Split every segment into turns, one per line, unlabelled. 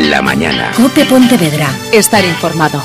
la mañana.
COPE Pontevedra. Estar informado.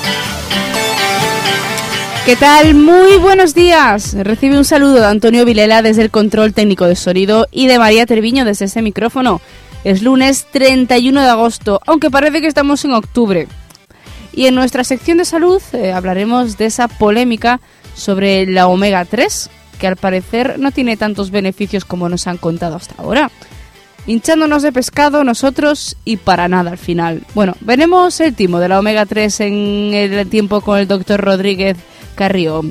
¿Qué tal? Muy buenos días. Recibe un saludo de Antonio Vilela desde el control técnico de sonido y de María Treviño desde ese micrófono. Es lunes 31 de agosto, aunque parece que estamos en octubre. Y en nuestra sección de salud hablaremos de esa polémica sobre la omega 3, que al parecer no tiene tantos beneficios como nos han contado hasta ahora. Hinchándonos de pescado nosotros y para nada al final. Bueno, veremos el timo de la omega 3 en el tiempo con el doctor Rodríguez Carrión.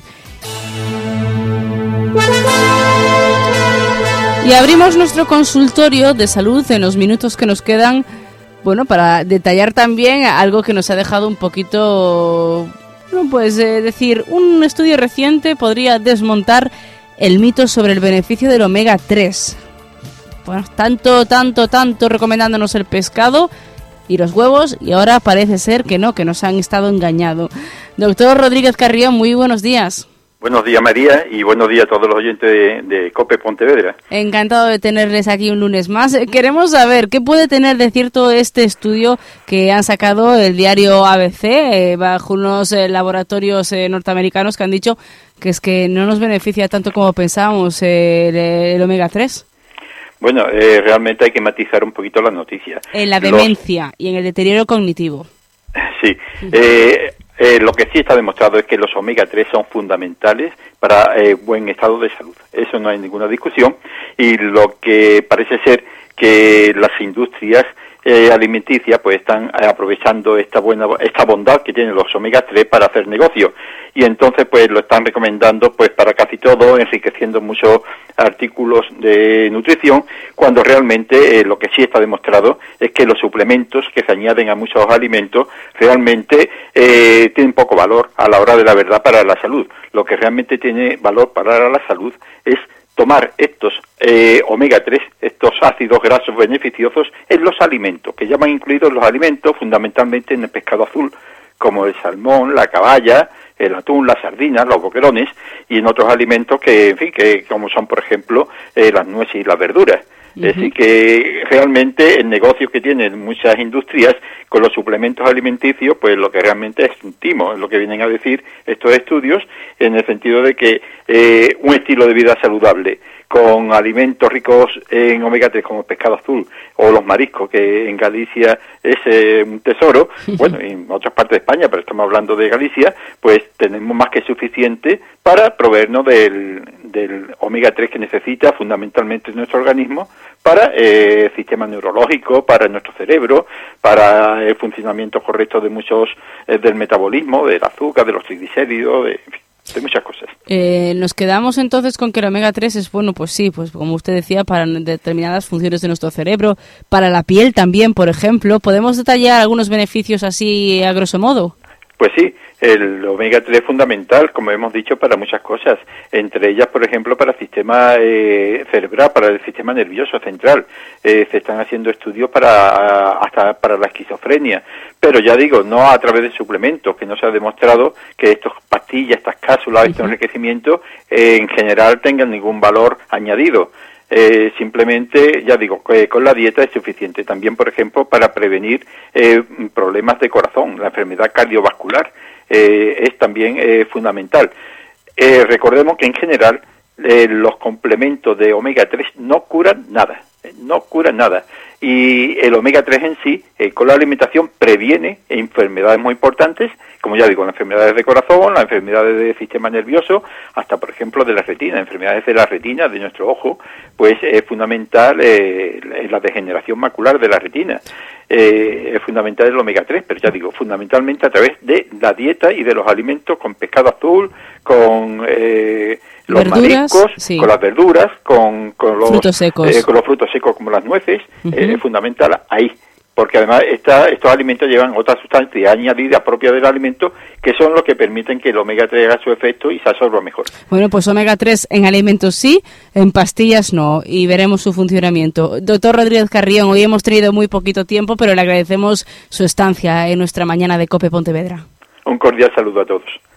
Y abrimos nuestro consultorio de salud en los minutos que nos quedan, bueno, para detallar también algo que nos ha dejado un poquito, no pues decir, un estudio reciente podría desmontar el mito sobre el beneficio del omega 3. Bueno, tanto recomendándonos el pescado y los huevos, y ahora parece ser que no, que nos han estado engañando. Doctor Rodríguez Carrión, muy buenos días.
Buenos días, María, y buenos días a todos los oyentes de COPE Pontevedra.
Encantado de tenerles aquí un lunes más. Queremos saber qué puede tener de cierto este estudio que han sacado el diario ABC bajo unos laboratorios norteamericanos que han dicho que es que no nos beneficia tanto como pensábamos el omega 3.
Bueno, realmente hay que matizar un poquito las noticias.
En la demencia y en el deterioro cognitivo.
Sí, lo que sí está demostrado es que los omega 3 son fundamentales para buen estado de salud. Eso no hay ninguna discusión. Y lo que parece ser que las industrias alimenticias pues están aprovechando esta bondad que tienen los omega 3 para hacer negocio, y entonces pues lo están recomendando pues para casi todo, enriqueciendo muchos artículos de nutrición, cuando realmente lo que sí está demostrado es que los suplementos que se añaden a muchos alimentos realmente tienen poco valor a la hora de la verdad para la salud. Lo que realmente tiene valor para la salud es tomar estos omega 3, estos ácidos grasos beneficiosos en los alimentos, que ya van incluidos los alimentos fundamentalmente en el pescado azul, como el salmón, la caballa, el atún, las sardinas, los boquerones, y en otros alimentos que, en fin, que como son, por ejemplo, las nueces y las verduras. Uh-huh. Así que realmente el negocio que tienen muchas industrias con los suplementos alimenticios, pues lo que realmente es un timo, es lo que vienen a decir estos estudios, en el sentido de que un estilo de vida saludable con alimentos ricos en omega 3 como el pescado azul o los mariscos, que en Galicia es un tesoro, bueno, en otras partes de España, pero estamos hablando de Galicia, pues tenemos más que suficiente para proveernos del omega 3 que necesita fundamentalmente nuestro organismo para el sistema neurológico, para nuestro cerebro, para el funcionamiento correcto de muchos del metabolismo, del azúcar, de los triglicéridos, de muchas cosas.
Nos quedamos entonces con que el omega 3 es bueno, pues sí, pues como usted decía, para determinadas funciones de nuestro cerebro, para la piel también, por ejemplo. ¿Podemos detallar algunos beneficios así a grosso modo?
Pues sí, el omega 3 es fundamental, como hemos dicho, para muchas cosas, entre ellas, por ejemplo, para el sistema cerebral, para el sistema nervioso central. Se están haciendo estudios hasta para la esquizofrenia, pero ya digo, no a través de suplementos, que no se ha demostrado que estas pastillas, estas cápsulas, estos enriquecimientos, en general tengan ningún valor añadido. Simplemente, ya digo, con la dieta es suficiente. También, por ejemplo, para prevenir problemas de corazón, la enfermedad cardiovascular es también fundamental. Recordemos que en general los complementos de omega 3 no curan nada, y el omega 3 en sí, con la alimentación, previene enfermedades muy importantes, como ya digo, las enfermedades de corazón, las enfermedades del sistema nervioso, hasta por ejemplo de la retina, enfermedades de la retina, de nuestro ojo, pues es fundamental la degeneración macular de la retina, es fundamental el omega 3, pero ya digo, fundamentalmente a través de la dieta y de los alimentos con pescado azul, con los verduras, mariscos, sí, con las verduras, con los frutos secos, con los frutos secos como las nueces, es fundamental ahí, porque además estos alimentos llevan otras sustancias añadidas propias del alimento que son los que permiten que el omega 3 haga su efecto y se absorba mejor.
Bueno, pues omega 3 en alimentos sí, en pastillas no, y veremos su funcionamiento. Doctor Rodríguez Carrión, hoy hemos tenido muy poquito tiempo, pero le agradecemos su estancia en nuestra mañana de COPE Pontevedra.
Un cordial saludo a todos.